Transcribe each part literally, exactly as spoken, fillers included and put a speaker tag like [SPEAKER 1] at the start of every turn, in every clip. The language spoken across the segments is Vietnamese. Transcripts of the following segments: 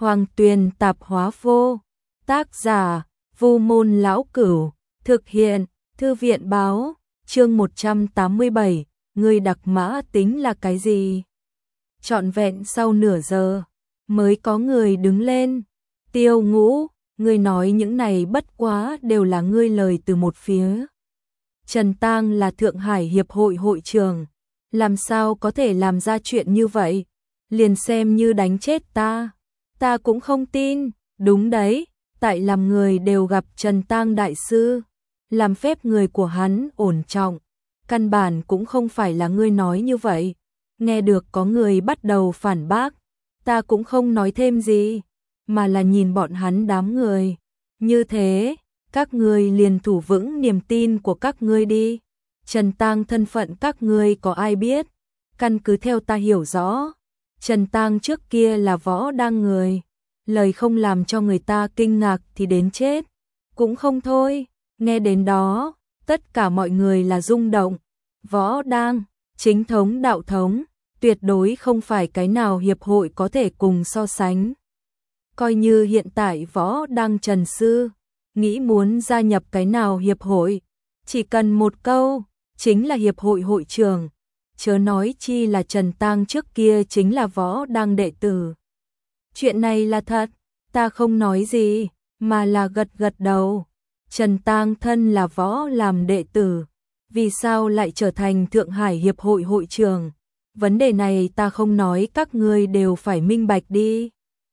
[SPEAKER 1] Hoàng Tuyền Tạp Hóa Vô. Tác giả: Vu Môn Lão Cửu. Thực hiện: Thư viện Báo. Chương một trăm tám mươi bảy. Người đặc mã tính là cái gì? Trọn vẹn sau nửa giờ mới có người đứng lên. Tiêu Ngũ, ngươi nói những này bất quá đều là ngươi lời từ một phía. Trần Tang là Thượng Hải Hiệp hội hội trưởng, làm sao có thể làm ra chuyện như vậy? Liền xem như đánh chết ta, ta cũng không tin. Đúng đấy, tại làm người đều gặp Trần Tang đại sư, làm phép người của hắn ổn trọng, căn bản cũng không phải là ngươi nói như vậy. Nghe được có người bắt đầu phản bác, ta cũng không nói thêm gì, mà là nhìn bọn hắn đám người. Như thế, các ngươi liền thủ vững niềm tin của các ngươi đi. Trần Tang thân phận các ngươi có ai biết? Căn cứ theo ta hiểu rõ, Trần Tang trước kia là võ đang người, lời không làm cho người ta kinh ngạc thì đến chết cũng không thôi. Nghe đến đó, tất cả mọi người là rung động. Võ đang, chính thống đạo thống, tuyệt đối không phải cái nào hiệp hội có thể cùng so sánh. Coi như hiện tại võ đang Trần sư nghĩ muốn gia nhập cái nào hiệp hội, chỉ cần một câu, chính là hiệp hội hội trưởng. Chớ nói chi là Trần Tang trước kia chính là võ đang đệ tử. Chuyện này là thật, ta không nói gì, mà là gật gật đầu. Trần Tang thân là võ làm đệ tử, vì sao lại trở thành Thượng Hải Hiệp hội hội trưởng? Vấn đề này ta không nói các ngươi đều phải minh bạch đi.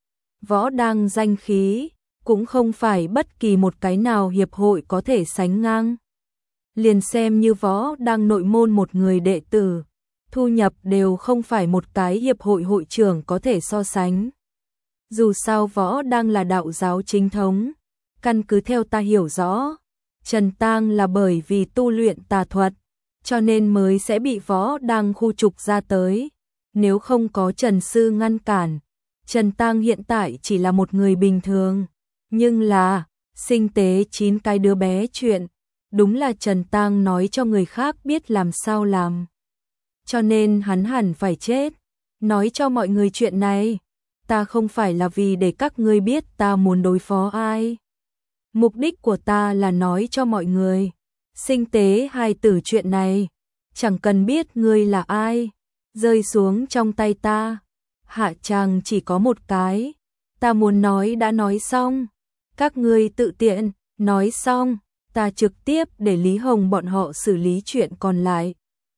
[SPEAKER 1] Võ đang danh khí, cũng không phải bất kỳ một cái nào hiệp hội có thể sánh ngang. Liền xem như võ đang nội môn một người đệ tử, thu nhập đều không phải một cái hiệp hội hội trưởng có thể so sánh. Dù sao võ đang là đạo giáo chính thống, căn cứ theo ta hiểu rõ, Trần Tang là bởi vì tu luyện tà thuật, cho nên mới sẽ bị võ đang khu trục ra tới. Nếu không có Trần sư ngăn cản, Trần Tang hiện tại chỉ là một người bình thường. Nhưng là, sinh tế chín cái đứa bé chuyện, đúng là Trần Tang nói cho người khác biết làm sao làm. Cho nên hắn hẳn phải chết. Nói cho mọi người chuyện này, ta không phải là vì để các ngươi biết ta muốn đối phó ai. Mục đích của ta là nói cho mọi người, sinh tế hai tử chuyện này, chẳng cần biết ngươi là ai, rơi xuống trong tay ta, hạ tràng chỉ có một cái. Ta muốn nói đã nói xong, các ngươi tự tiện. Nói xong, ta trực tiếp để Lý Hồng bọn họ xử lý chuyện còn lại.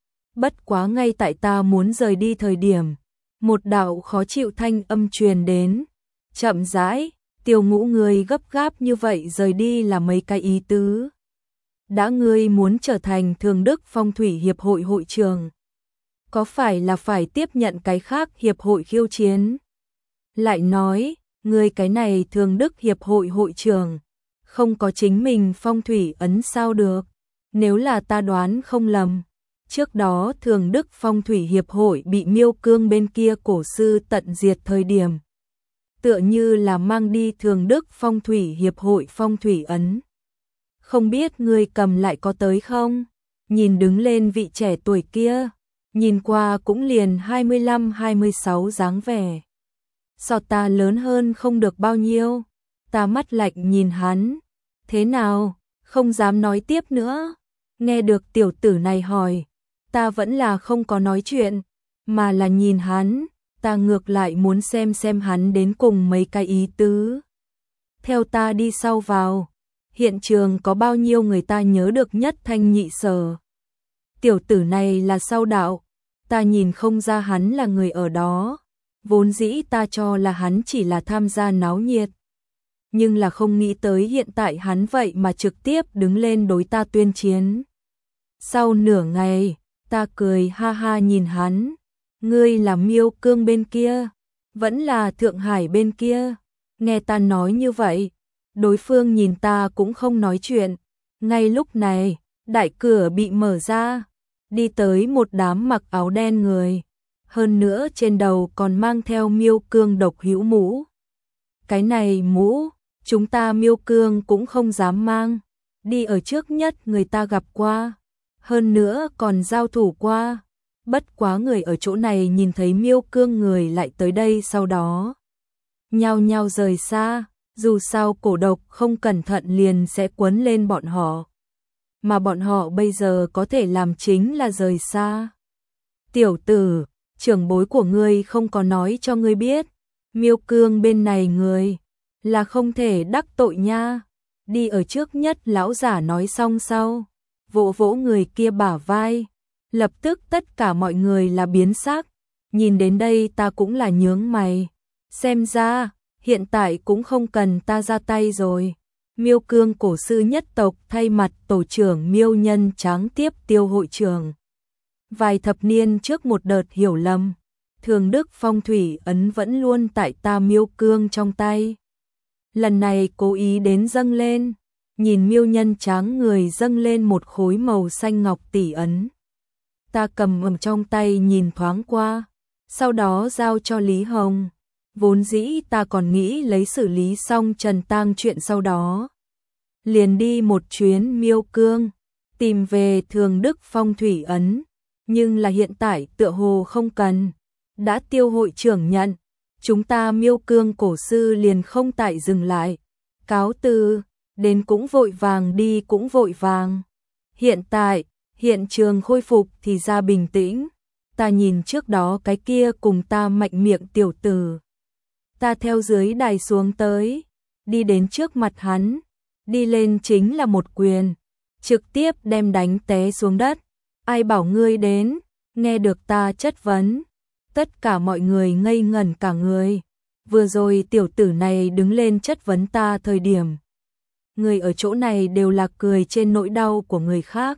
[SPEAKER 1] Bất quá ngay tại ta muốn rời đi thời điểm, một đạo khó chịu thanh âm truyền đến. Chậm rãi, Tiêu Ngũ, người gấp gáp như vậy rời đi là mấy cái ý tứ? Đã ngươi muốn trở thành Thường Đức Phong Thủy Hiệp hội hội trưởng, có phải là phải tiếp nhận cái khác hiệp hội khiêu chiến? Lại nói, ngươi cái này Thường Đức Hiệp hội hội trưởng, không có chính mình phong thủy ấn sao được? Nếu là ta đoán không lầm, trước đó Thường Đức Phong Thủy Hiệp hội bị Miêu Cương bên kia cổ sư tận diệt thời điểm, tựa như là mang đi Thường Đức Phong Thủy Hiệp hội phong thủy ấn. Không biết ngươi cầm lại có tới không? Nhìn đứng lên vị trẻ tuổi kia, nhìn qua cũng liền hai mươi lăm hai mươi sáu dáng vẻ. So ta lớn hơn không được bao nhiêu. Ta mắt lạnh nhìn hắn. Thế nào? Không dám nói tiếp nữa. Nghe được tiểu tử này hỏi, ta vẫn là không có nói chuyện, mà là nhìn hắn. Ta ngược lại muốn xem xem hắn đến cùng mấy cái ý tứ. Theo ta đi sau vào, hiện trường có bao nhiêu người ta nhớ được nhất thanh nhị sở. Tiểu tử này là sau đạo, ta nhìn không ra hắn là người ở đó. Vốn dĩ ta cho là hắn chỉ là tham gia náo nhiệt, nhưng là không nghĩ tới hiện tại hắn vậy mà trực tiếp đứng lên đối ta tuyên chiến. Sau nửa ngày, ta cười ha ha nhìn hắn. Ngươi là Miêu Cương bên kia, vẫn là Thượng Hải bên kia? Nghe ta nói như vậy, đối phương nhìn ta cũng không nói chuyện. Ngay lúc này, đại cửa bị mở ra, đi tới một đám mặc áo đen người, hơn nữa trên đầu còn mang theo Miêu Cương độc hữu mũ. Cái này mũ, chúng ta Miêu Cương cũng không dám mang, đi ở trước nhất người ta gặp qua, hơn nữa còn giao thủ qua. Bất quá người ở chỗ này nhìn thấy Miêu Cương người lại tới đây, sau đó nhao nhao rời xa, dù sao cổ độc không cẩn thận liền sẽ quấn lên bọn họ. Mà bọn họ bây giờ có thể làm chính là rời xa. Tiểu tử, trưởng bối của ngươi không có nói cho ngươi biết, Miêu Cương bên này người là không thể đắc tội nha. Đi ở trước nhất lão giả nói xong sau, vỗ vỗ người kia bả vai, lập tức tất cả mọi người là biến sắc. Nhìn đến đây ta cũng là nhướng mày, xem ra hiện tại cũng không cần ta ra tay rồi. Miêu Cương cổ sư nhất tộc thay mặt tổ trưởng Miêu Nhân Tráng tiếp Tiêu hội trưởng. Vài thập niên trước một đợt hiểu lầm, Thường Đức Phong thủy ấn vẫn luôn tại ta Miêu Cương trong tay. Lần này cố ý đến dâng lên, nhìn Miêu Nhân Tráng người dâng lên một khối màu xanh ngọc tỷ ấn. Ta cầm ở trong tay nhìn thoáng qua, sau đó giao cho Lý Hồng. Vốn dĩ ta còn nghĩ lấy xử lý xong Trần Tang chuyện sau đó, liền đi một chuyến Miêu Cương, tìm về Thường Đức Phong thủy ấn, nhưng là hiện tại tựa hồ không cần, đã Tiêu hội trưởng nhận, chúng ta Miêu Cương cổ sư liền không tại dừng lại, cáo từ, đến cũng vội vàng đi cũng vội vàng. Hiện tại, hiện trường khôi phục thì ra bình tĩnh, ta nhìn trước đó cái kia cùng ta mạnh miệng tiểu tử. Ta theo dưới đài xuống tới, đi đến trước mặt hắn, đi lên chính là một quyền, trực tiếp đem đánh té xuống đất. Ai bảo ngươi đến? Nghe được ta chất vấn, tất cả mọi người ngây ngẩn cả người. Vừa rồi tiểu tử này đứng lên chất vấn ta thời điểm, người ở chỗ này đều là cười trên nỗi đau của người khác.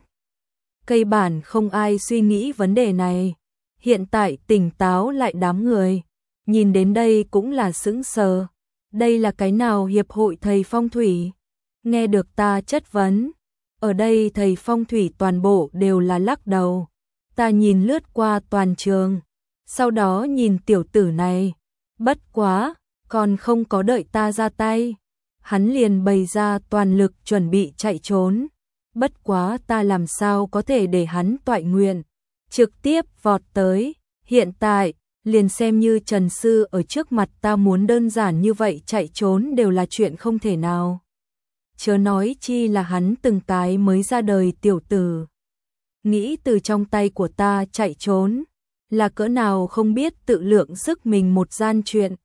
[SPEAKER 1] Cây bản không ai suy nghĩ vấn đề này. Hiện tại tỉnh táo lại đám người, nhìn đến đây cũng là sững sờ. Đây là cái nào hiệp hội thầy phong thủy? Nghe được ta chất vấn, ở đây thầy phong thủy toàn bộ đều là lắc đầu. Ta nhìn lướt qua toàn trường, sau đó nhìn tiểu tử này, bất quá, còn không có đợi ta ra tay, hắn liền bày ra toàn lực chuẩn bị chạy trốn. Bất quá ta làm sao có thể để hắn toại nguyện, trực tiếp vọt tới. Hiện tại, liền xem như Trần Sư ở trước mặt ta muốn đơn giản như vậy chạy trốn đều là chuyện không thể nào. Chớ nói chi là hắn từng cái mới ra đời tiểu tử. Nghĩ từ trong tay của ta chạy trốn, là cỡ nào không biết tự lượng sức mình một gian chuyện.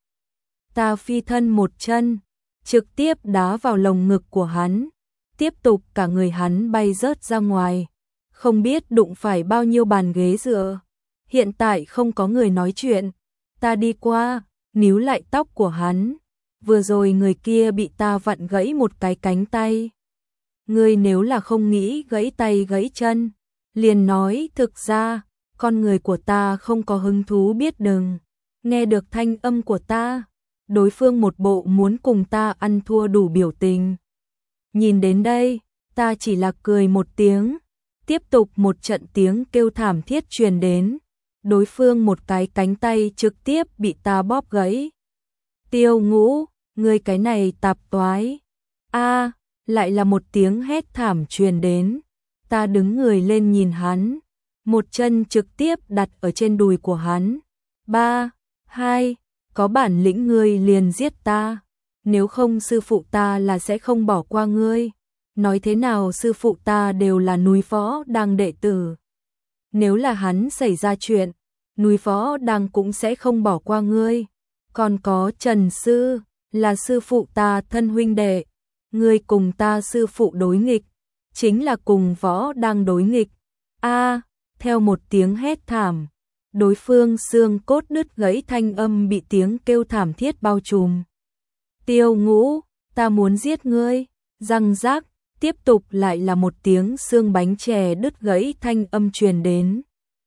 [SPEAKER 1] Ta phi thân một chân, trực tiếp đá vào lồng ngực của hắn, tiếp tục cả người hắn bay rớt ra ngoài, không biết đụng phải bao nhiêu bàn ghế dựa. Hiện tại không có người nói chuyện, ta đi qua, níu lại tóc của hắn. Vừa rồi người kia bị ta vặn gãy một cái cánh tay. Ngươi nếu là không nghĩ gãy tay gãy chân, liền nói thực ra, con người của ta không có hứng thú biết đừng. Nghe được thanh âm của ta, đối phương một bộ muốn cùng ta ăn thua đủ biểu tình. Nhìn đến đây, ta chỉ là cười một tiếng, tiếp tục một trận tiếng kêu thảm thiết truyền đến. Đối phương một cái cánh tay trực tiếp bị ta bóp gãy. Tiêu Ngũ, ngươi cái này tạp toái. A, lại là một tiếng hét thảm truyền đến. Ta đứng người lên nhìn hắn, một chân trực tiếp đặt ở trên đùi của hắn. Ba, hai, có bản lĩnh ngươi liền giết ta, nếu không sư phụ ta là sẽ không bỏ qua ngươi. Nói thế nào sư phụ ta đều là núi Võ Đang đệ tử. Nếu là hắn xảy ra chuyện, núi Võ Đang cũng sẽ không bỏ qua ngươi. Còn có Trần Sư, là sư phụ ta thân huynh đệ. Ngươi cùng ta sư phụ đối nghịch, chính là cùng Võ Đang đối nghịch. A, theo một tiếng hét thảm, đối phương xương cốt đứt gãy thanh âm bị tiếng kêu thảm thiết bao trùm. Tiêu Ngũ, ta muốn giết ngươi. Răng rác, tiếp tục lại là một tiếng xương bánh chè đứt gãy thanh âm truyền đến.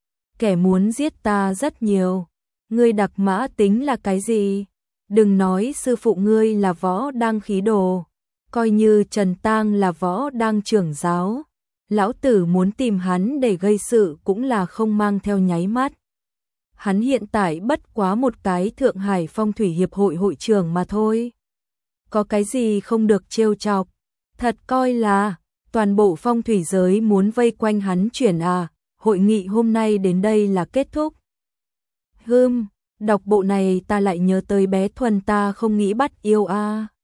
[SPEAKER 1] Kẻ muốn giết ta rất nhiều. Ngươi đặc mã tính là cái gì? Đừng nói sư phụ ngươi là Võ Đang khí đồ, coi như Trần Tang là Võ Đang trưởng giáo, lão tử muốn tìm hắn để gây sự cũng là không mang theo nháy mắt. Hắn hiện tại bất quá một cái Thượng Hải Phong thủy hiệp hội hội trưởng mà thôi. Có cái gì không được trêu chọc? Thật coi là toàn bộ phong thủy giới muốn vây quanh hắn chuyển à? Hội nghị hôm nay đến đây là kết thúc. Hừm, Đọc bộ này ta lại nhớ tới bé Thuần ta không nghĩ bắt yêu a.